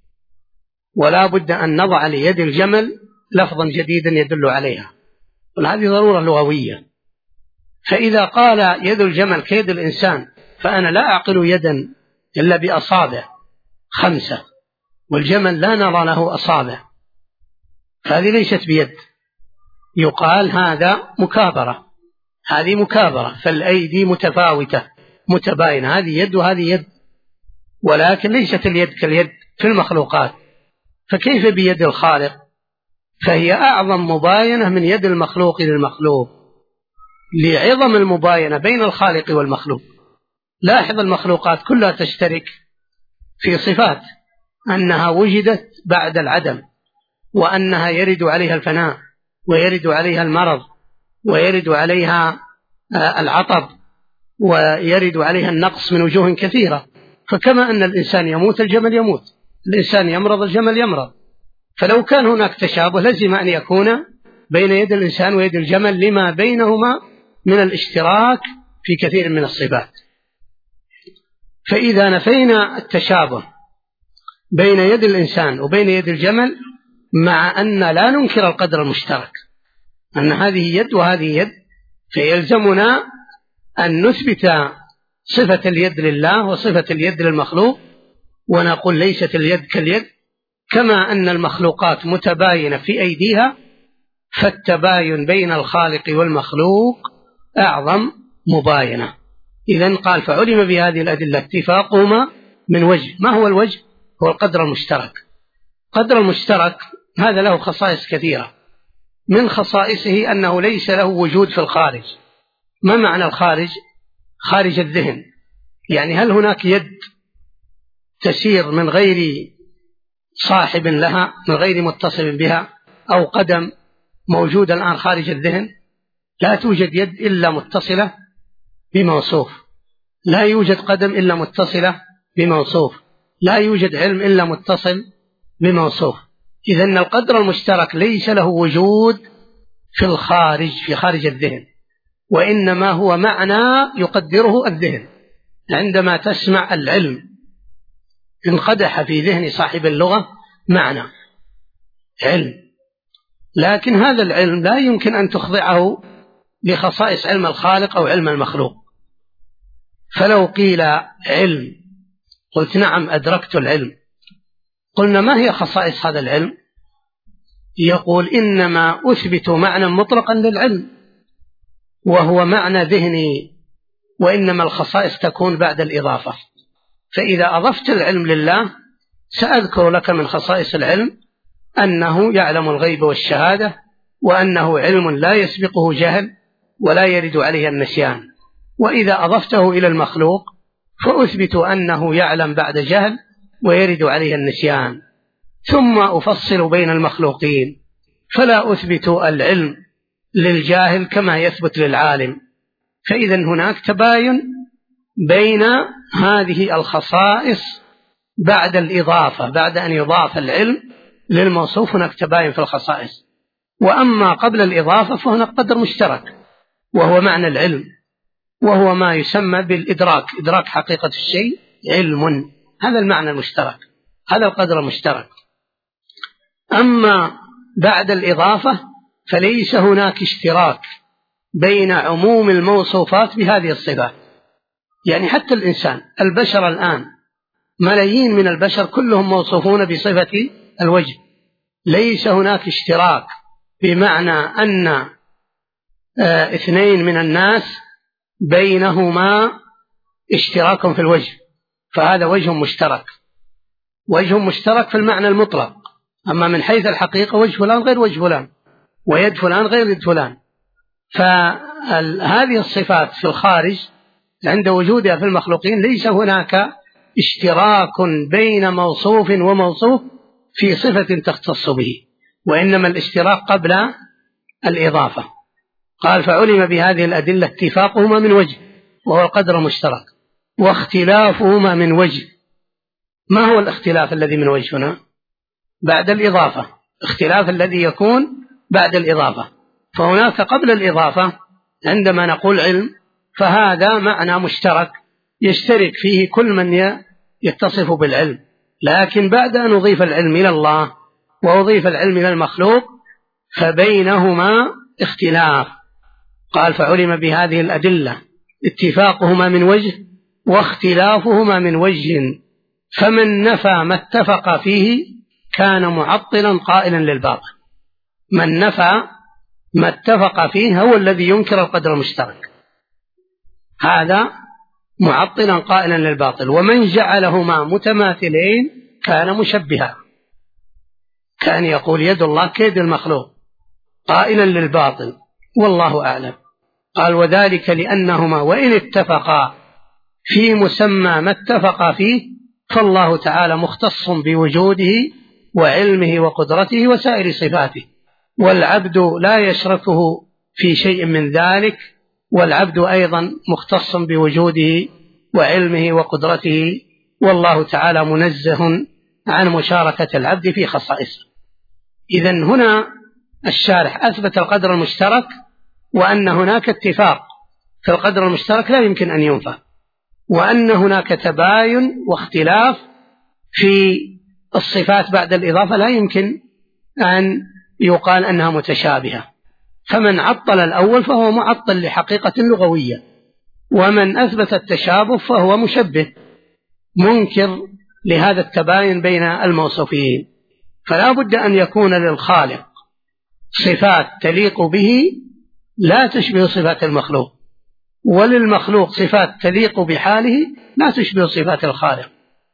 ولا بد أن نضع ليد الجمل لفظا جديدا يدل عليها، وهذه ضرورة لغوية. فإذا قال يد الجمل كيد الإنسان فأنا لا أعقل يدا إلا بأصابع 5، والجمل لا نرى له أصابع، فهذه ليست بيد. يقال هذا مكابرة، هذه مكابرة، فالأيدي متفاوتة متباينة، هذه يد وهذه يد، ولكن ليست اليد كاليد في المخلوقات. فكيف بيد الخالق؟ فهي أعظم مباينة من يد المخلوق للمخلوق، لعظم المباينة بين الخالق والمخلوق. لاحظ المخلوقات كلها تشترك في صفات، أنها وجدت بعد العدم، وأنها يرد عليها الفناء ويرد عليها المرض ويرد عليها العطب ويرد عليها النقص من وجوه كثيرة. فكما أن الإنسان يموت الجمل يموت، الإنسان يمرض الجمل يمرض. فلو كان هناك تشابه لازم أن يكون بين يد الإنسان ويد الجمل لما بينهما من الاشتراك في كثير من الصفات. فإذا نفينا التشابه بين يد الإنسان وبين يد الجمل، مع أن لا ننكر القدر المشترك أن هذه يد وهذه يد، فيلزمنا أن نثبت صفة اليد لله وصفة اليد للمخلوق، ونقول ليست اليد كاليد، كما أن المخلوقات متباينة في أيديها، فالتباين بين الخالق والمخلوق أعظم مباينة. إذن قال فعلم بهذه الأدلة اتفاقهما من وجه. ما هو الوجه؟ هو القدر المشترك. قدر المشترك هذا له خصائص كثيرة، من خصائصه أنه ليس له وجود في الخارج. ما معنى الخارج؟ خارج الذهن، يعني هل هناك يد تسير من غير صاحب لها، من غير متصل بها، أو قدم موجودة الآن خارج الذهن؟ لا توجد يد إلا متصلة بموصوف، لا يوجد قدم إلا متصلة بموصوف، لا يوجد علم إلا متصل بموصوف. إذن القدر المشترك ليس له وجود في الخارج، في خارج الذهن، وإنما هو معنى يقدره الذهن. عندما تسمع العلم انقدح في ذهن صاحب اللغة معنى علم، لكن هذا العلم لا يمكن أن تخضعه لخصائص علم الخالق أو علم المخلوق. فلو قيل علم قلت نعم أدركت العلم، قلنا ما هي خصائص هذا العلم؟ يقول إنما أثبت معنى مطلقا للعلم وهو معنى ذهني، وإنما الخصائص تكون بعد الإضافة. فإذا أضفت العلم لله سأذكر لك من خصائص العلم أنه يعلم الغيب والشهادة، وأنه علم لا يسبقه جهل ولا يرد عليه النسيان. وإذا أضفته إلى المخلوق فأثبت أنه يعلم بعد جهل ويرد عليه النسيان. ثم أفصل بين المخلوقين، فلا أثبت العلم للجاهل كما يثبت للعالم. فإذا هناك تباين بين هذه الخصائص بعد الإضافة، بعد أن يضاف العلم للموصوف هناك تباين في الخصائص. وأما قبل الإضافة فهناك قدر مشترك وهو معنى العلم، وهو ما يسمى بالإدراك، إدراك حقيقة الشيء علم، هذا المعنى المشترك، هذا القدر المشترك. أما بعد الإضافة فليس هناك اشتراك بين عموم الموصوفات بهذه الصفات. يعني حتى الإنسان، البشر الآن ملايين من البشر كلهم موصوفون بصفة الوجه، ليس هناك اشتراك بمعنى أن اثنين من الناس بينهما اشتراك في الوجه، فهذا وجه مشترك، وجه مشترك في المعنى المطلق. أما من حيث الحقيقة وجه فلان غير وجه فلان، ويد فلان غير يد فلان. فهذه الصفات في الخارج عند وجودها في المخلوقين ليس هناك اشتراك بين موصوف وموصوف في صفة تختص به، وإنما الاشتراك قبل الإضافة. قال فعلم بهذه الأدلة اتفاقهما من وجه وهو القدر المشترك، واختلافهما من وجه. ما هو الاختلاف الذي من وجه هنا؟ بعد الإضافة، اختلاف الذي يكون بعد الإضافة. فهناك قبل الإضافة عندما نقول علم فهذا معنى مشترك يشترك فيه كل من يتصف بالعلم، لكن بعد أن أضيف العلم إلى الله وأضيف العلم إلى المخلوق فبينهما اختلاف. قال فعلم بهذه الأدلة اتفاقهما من وجه واختلافهما من وجه، فمن نفى ما اتفق فيه كان معطلا قائلا للباطل. من نفى ما اتفق فيه هو الذي ينكر القدر المشترك، هذا معطلا قائلا للباطل. ومن جعلهما متماثلين كان مشبها، كان يقول يد الله كيد المخلوق قائلا للباطل، والله أعلم. قال وذلك لأنهما وإن اتفقا في مسمى ما اتفقا فيه فالله تعالى مختص بوجوده وعلمه وقدرته وسائر صفاته، والعبد لا يشركه في شيء من ذلك، والعبد أيضا مختص بوجوده وعلمه وقدرته، والله تعالى منزه عن مشاركة العبد في خصائصه. إذن هنا الشارح أثبت القدر المشترك، وأن هناك اتفاق في القدر المشترك لا يمكن أن ينفى، وأن هناك تباين واختلاف في الصفات بعد الإضافة لا يمكن أن يقال أنها متشابهة. فمن عطل الأول فهو معطل لحقيقة لغوية، ومن أثبت التشابه فهو مشبه منكر لهذا التباين بين الموصوفين. فلا بد أن يكون للخالق صفات تليق به لا تشبه صفات المخلوق، وللمخلوق صفات تليق بحاله لا تشبه صفات الخالق.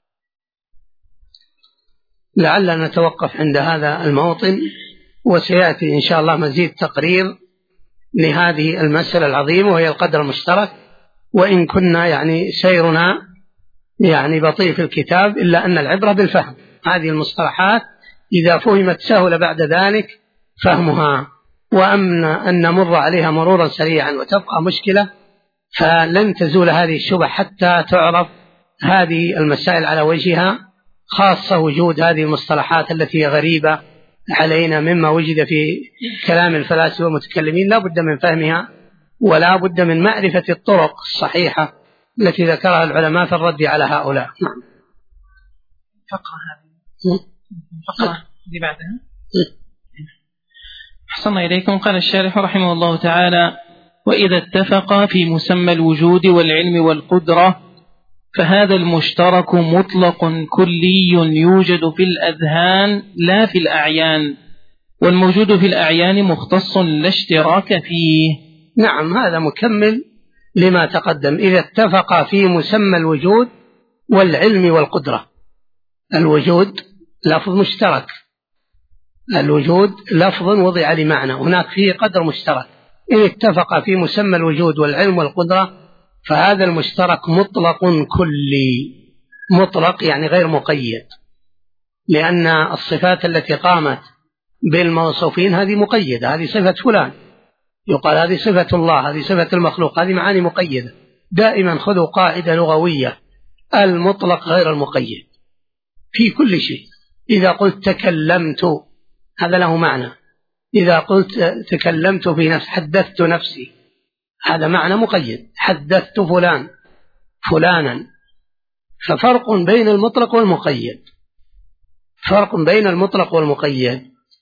لعلنا نتوقف عند هذا الموطن، وسيأتي إن شاء الله مزيد تقرير لهذه المسألة العظيمة وهي القدر المشترك. وإن كنا سيرنا بطيء في الكتاب، إلا أن العبرة بالفهم. هذه المصطلحات إذا فهمت سهل بعد ذلك فهمها، وأما أن نمر عليها مرورا سريعا وتبقى مشكلة، فلن تزول هذه الشبهة حتى تعرف هذه المسائل على وجهها، خاصة وجود هذه المصطلحات التي غريبة علينا مما وجد في كلام الفلاسفة والمتكلمين. لا بد من فهمها، ولا بد من معرفة الطرق الصحيحة التي ذكرها العلماء في الرد على هؤلاء. نعم. فقرة هذه فقرة دي بعدها. أحسن إليكم. قال الشارح رحمه الله تعالى: وإذا اتفق في مسمى الوجود والعلم والقدرة فهذا المشترك مطلق كلي يوجد في الأذهان لا في الأعيان، والموجود في الأعيان مختص لا اشتراك فيه. نعم، هذا مكمل لما تقدم. إذا اتفق في مسمى الوجود والعلم والقدرة، الوجود لفظ مشترك، الوجود لفظ وضع لمعنى، هناك فيه قدر مشترك. إن اتفق في مسمى الوجود والعلم والقدرة فهذا المشترك مطلق كلي. مطلق غير مقيد، لأن الصفات التي قامت بالموصوفين هذه مقيدة، هذه صفة فلان، يقال هذه صفة الله، هذه صفة المخلوق، هذه معاني مقيدة. دائما خذوا قاعدة لغوية: المطلق غير المقيد في كل شيء. إذا قلت تكلمت هذا له معنى، إذا قلت تكلمت في نفسي، حدثت نفسي، هذا معنى مقيد، حدثت فلانا. ففرق بين المطلق والمقيد، فرق بين المطلق والمقيد.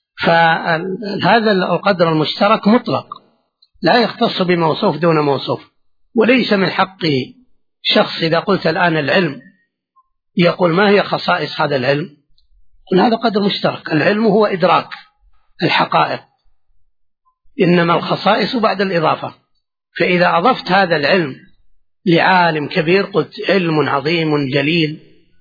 فهذا القدر المشترك مطلق لا يختص بموصوف دون موصوف. وليس من حق شخص إذا قلت الآن العلم يقول ما هي خصائص هذا العلم؟ قل هذا قدر مشترك. العلم هو إدراك الحقائق، إنما الخصائص بعد الإضافة. فإذا أضفت هذا العلم لعالم كبير قلت علم عظيم جليل،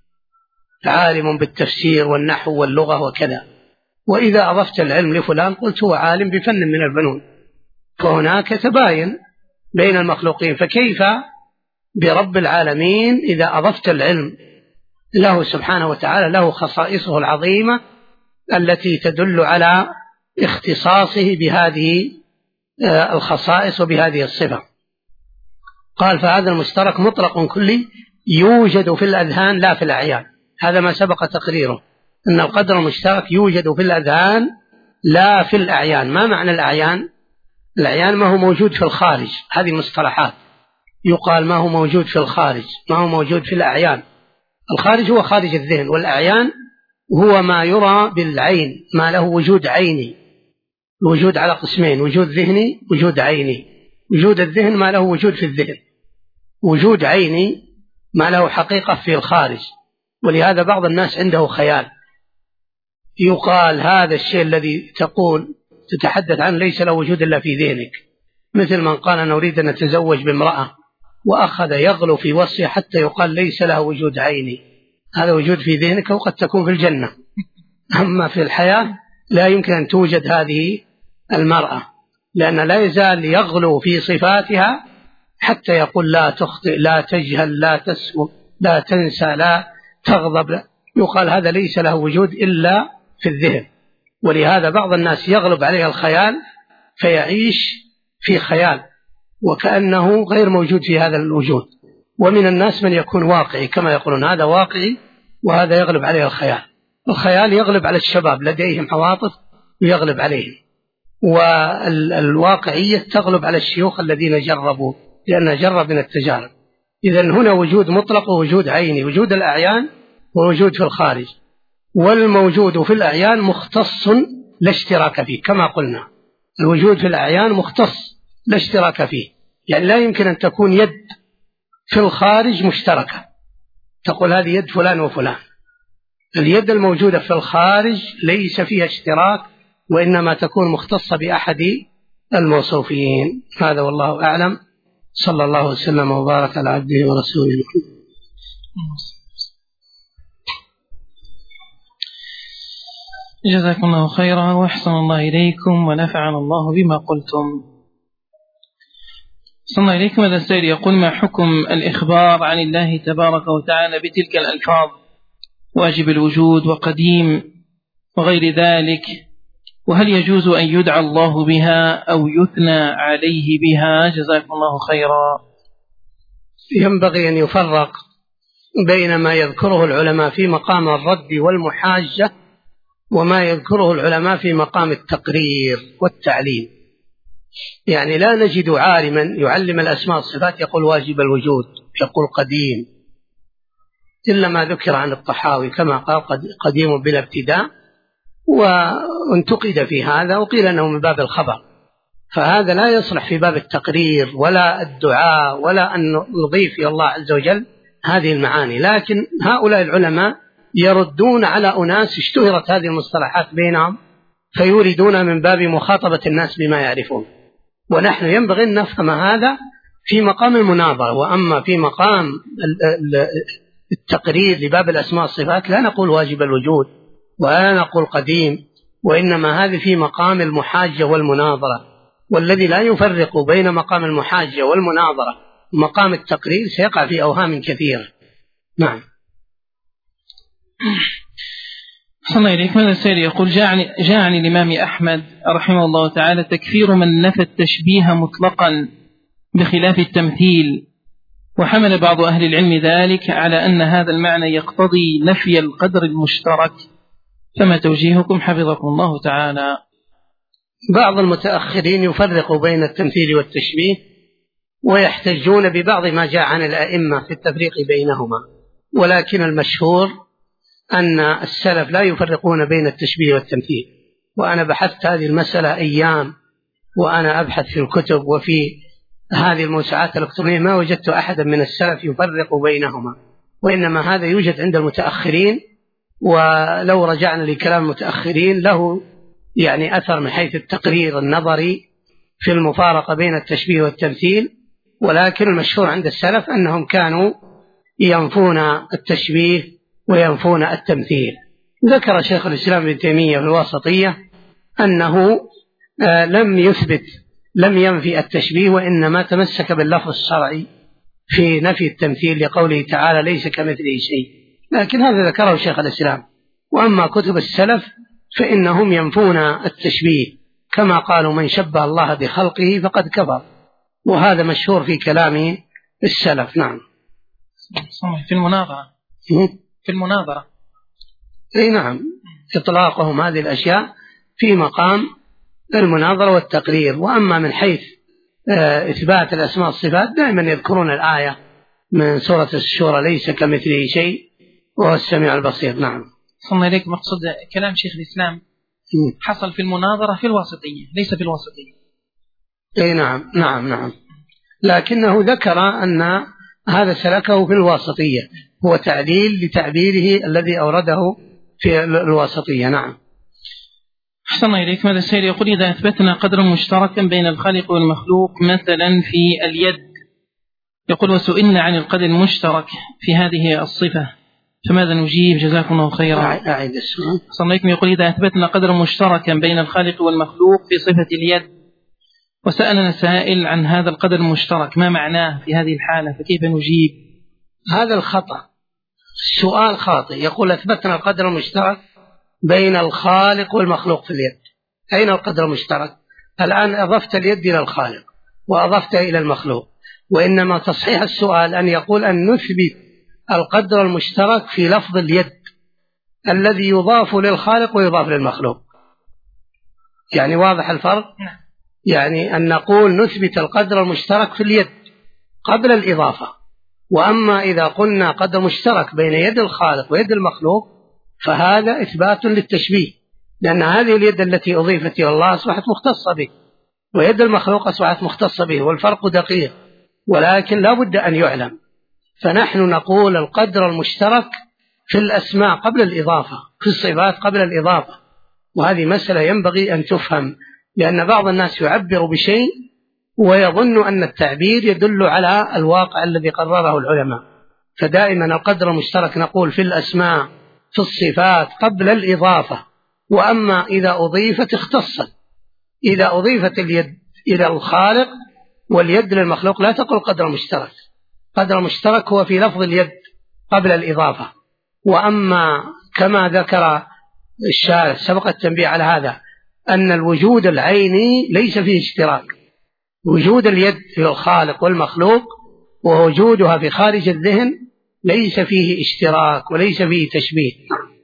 عالم بالتفسير والنحو واللغة وكذا. وإذا أضفت العلم لفلان قلت هو عالم بفن من الفنون. فهناك تباين بين المخلوقين. فكيف برب العالمين إذا أضفت العلم له سبحانه وتعالى، له خصائصه العظيمة التي تدل على اختصاصه بهذه الخصائص وبهذه الصفة. قال: فهذا المشترك مطلق كلي يوجد في الأذهان لا في الأعيان. هذا ما سبق تقريره، أن القدر المشترك يوجد في الأذهان لا في الأعيان. ما معنى الأعيان؟ الأعيان ما هو موجود في الخارج، هذه مصطلحات. يقال ما هو موجود في الخارج، ما هو موجود في الأعيان. الخارج هو خارج الذهن، والأعيان هو ما يرى بالعين، ما له وجود عيني. الوجود على قسمين: وجود ذهني، وجود عيني. وجود الذهن ما له وجود في الذهن، وجود عيني ما له حقيقة في الخارج. ولهذا بعض الناس عنده خيال، يقال هذا الشيء الذي تتحدث عنه ليس له وجود إلا في ذهنك. مثل من قال أنا أريد أن أتزوج بامرأة وأخذ يغلو في وصفه حتى يقال ليس له وجود عيني. هذا وجود في ذهنك، وقد تكون في الجنة، أما في الحياة لا يمكن أن توجد هذه المرأة، لأن لا يزال يغلو في صفاتها حتى يقول لا تخطئ، لا تجهل، لا تسهو، لا تنسى، لا تغضب. يقال هذا ليس له وجود إلا في الذهن، ولهذا بعض الناس يغلب عليه الخيال فيعيش في خيال وكأنه غير موجود في هذا الوجود. ومن الناس من يكون واقعي كما يقولون، هذا واقعي وهذا يغلب عليه الخيال. الخيال يغلب على الشباب لديهم عواطف ويغلب عليهم، والواقعية تغلب على الشيوخ الذين جربوا، لأنها جرب من التجارب. إذن هنا وجود مطلق ووجود عيني، وجود الأعيان ووجود في الخارج، والموجود في الأعيان مختص لا اشتراك فيه كما قلنا. الوجود في الأعيان مختص لا اشتراك فيه، يعني لا يمكن أن تكون يد في الخارج مشتركة تقول هذه يد فلان وفلان. اليد الموجودة في الخارج ليس فيها اشتراك، وإنما تكون مختصة بأحد الموصوفين. هذا والله أعلم. صلى الله وسلم وبارك على عبده ورسوله. جزاكم الله خيرا وأحسن الله إليكم ونفعنا الله بما قلتم. صلى الله إليكم. هذا السائل يقول: ما حكم الإخبار عن الله تبارك وتعالى بتلك الألفاظ واجب الوجود وقديم وغير ذلك، وهل يجوز أن يدعى الله بها أو يثنى عليه بها؟ جزاكم الله خيرا. ينبغي أن يفرق بين ما يذكره العلماء في مقام الرد والمحاجة وما يذكره العلماء في مقام التقرير والتعليم. يعني لا نجد عالما يعلم الأسماء والصفات يقول واجب الوجود، يقول قديم، إلا ما ذكر عن الطحاوي كما قال قديم بلا ابتداء، وانتقد في هذا وقيل أنه من باب الخبر، فهذا لا يصلح في باب التقرير ولا الدعاء ولا أن نضيف إلى الله عز وجل هذه المعاني. لكن هؤلاء العلماء يردون على أناس اشتهرت هذه المصطلحات بينهم فيريدون من باب مخاطبة الناس بما يعرفون، ونحن ينبغي أن نفهم هذا في مقام المناظرة. وأما في مقام التقرير لباب الأسماء والصفات لا نقول واجب الوجود ولا نقول قديم، وإنما هذه في مقام المحاجة والمناظرة. والذي لا يفرق بين مقام المحاجة والمناظرة ومقام التقرير سيقع في أوهام كثيرة. نعم. صلى الله عليه وسلم. السائل يقول: جاء عن الإمام أحمد رحمه الله تعالى تكفير من نفى التشبيه مطلقا بخلاف التمثيل، وحمل بعض أهل العلم ذلك على أن هذا المعنى يقتضي نفي القدر المشترك، فما توجيهكم حفظكم الله تعالى؟ بعض المتأخرين يفرق بين التمثيل والتشبيه ويحتجون ببعض ما جاء عن الأئمة في التفريق بينهما، ولكن المشهور أن السلف لا يفرقون بين التشبيه والتمثيل. وأنا بحثت هذه المسألة أيام وأنا أبحث في الكتب وفي هذه الموسوعات الإلكترونية، ما وجدت أحدا من السلف يفرق بينهما، وإنما هذا يوجد عند المتأخرين. ولو رجعنا لكلام المتأخرين له يعني أثر من حيث التقرير النظري في المفارقة بين التشبيه والتمثيل، ولكن المشهور عند السلف أنهم كانوا ينفون التشبيه وينفون التمثيل. ذكر شيخ الإسلام ابن تيمية في الواسطية أنه لم ينفي التشبيه، وإنما تمسك باللفظ الشرعي في نفي التمثيل لقوله تعالى ليس كمثله شيء، لكن هذا ذكره شيخ الإسلام. وأما كتب السلف فإنهم ينفون التشبيه كما قالوا من شبه الله بخلقه فقد كفر، وهذا مشهور في كلام السلف. نعم. في المناظرة أي نعم، إطلاقهم هذه الأشياء في مقام المناظرة والتقرير. وأما من حيث إثبات الأسماء والصفات دائما يذكرون الآية من سورة الشورى ليس كمثله شيء وهو السميع البصير. نعم. صلى الله عليك. مقصود كلام شيخ الإسلام حصل في المناظرة في الواسطية ليس في الواسطية. أي نعم نعم نعم، لكنه ذكر أن هذا سلكه في الواسطية، هو تعديل لتعبيره الذي أورده في الواسطية. نعم. أحسن الله إليك. ماذا السائل يقول: إذا أثبتنا قدرا مشتركا بين الخالق والمخلوق مثلا في اليد، يقول وسئلنا عن القدر المشترك في هذه الصفة فماذا نجيب؟ جزاكم الله خيرا. أعيد السؤال. أحسن الله إليكم. يقول: إذا أثبتنا قدرا مشتركا بين الخالق والمخلوق في صفة اليد، وسألنا سائل عن هذا القدر المشترك ما معناه في هذه الحالة، فكيف نجيب؟ هذا الخطأ، السؤال خاطئ. يقول أثبتنا القدر المشترك بين الخالق والمخلوق في اليد. أين القدر المشترك؟ الآن أضفت اليد إلى الخالق وأضفت إلى المخلوق، وإنما تصحيح السؤال أن يقول أن نثبت القدر المشترك في لفظ اليد الذي يضاف للخالق ويضاف للمخلوق. يعني واضح الفرق؟ يعني أن نقول نثبت القدر المشترك في اليد قبل الإضافة. وأما إذا قلنا قدر مشترك بين يد الخالق ويد المخلوق فهذا إثبات للتشبيه، لأن هذه اليد التي أضيفت إلى الله أصبحت مختصة به، ويد المخلوق أصبحت مختصة به، والفرق دقيق ولكن لا بد أن يعلم. فنحن نقول القدر المشترك في الأسماء قبل الإضافة، في الصفات قبل الإضافة، وهذه مسألة ينبغي أن تفهم، لأن بعض الناس يعبر بشيء ويظن أن التعبير يدل على الواقع الذي قرره العلماء. فدائما القدر المشترك نقول في الأسماء في الصفات قبل الإضافة، وأما إذا أضيفت اختصت. إذا أضيفت اليد إلى الخالق واليد للمخلوق لا تقول قدر مشترك. قدر مشترك هو في لفظ اليد قبل الإضافة. وأما كما ذكر الشارح سبق التنبيه على هذا أن الوجود العيني ليس فيه اشتراك، وجود اليد في الخالق والمخلوق ووجودها في خارج الذهن ليس فيه اشتراك وليس فيه تشبيه.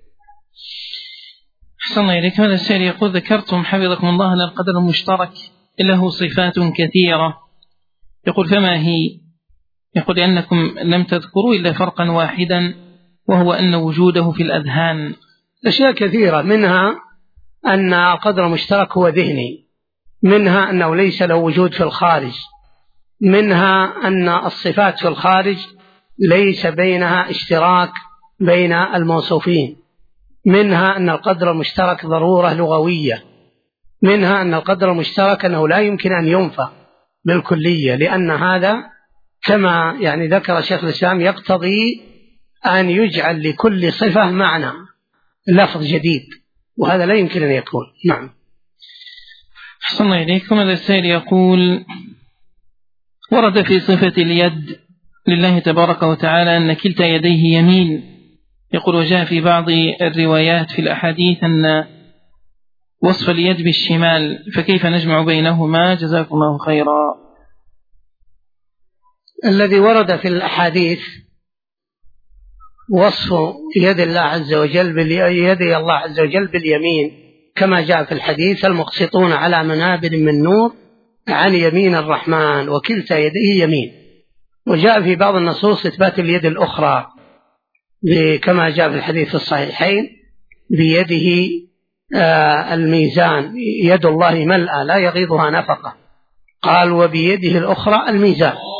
أحسن الله إليك. هذا السائل يقول ذكرتم حفظكم الله أن القدر المشترك له صفات كثيرة، يقول فما هي؟ يقول لأنكم لم تذكروا إلا فرقا واحدا وهو أن وجوده في الأذهان. أشياء كثيرة، منها أن القدر المشترك هو ذهني، منها أنه ليس له وجود في الخارج، منها أن الصفات في الخارج ليس بينها اشتراك بين الموصوفين، منها أن القدر المشترك ضرورة لغوية، منها أن القدر المشترك أنه لا يمكن أن ينفى بالكلية، لأن هذا كما يعني ذكر شيخ الإسلام يقتضي أن يجعل لكل صفة معنى لفظ جديد، وهذا لا يمكن أن يكون. نعم. أحسن الله إليكم. هذا السائل يقول ورد في صفة اليد لله تبارك وتعالى أن كلتا يديه يمين، يقول وجاء في بعض الروايات في الأحاديث أن وصف اليد بالشمال، فكيف نجمع بينهما؟ جزاكم الله خيرا. الذي ورد في الأحاديث وصف يد الله عز وجل يدي الله عز وجل باليمين كما جاء في الحديث المقسطون على منابر من نور عن يمين الرحمن وكلتا يديه يمين. وجاء في بعض النصوص إثبات اليد الأخرى كما جاء في الحديث الصحيحين بيده الميزان، يد الله ملأى لا يغيضها نفقة، قال وبيده الأخرى الميزان.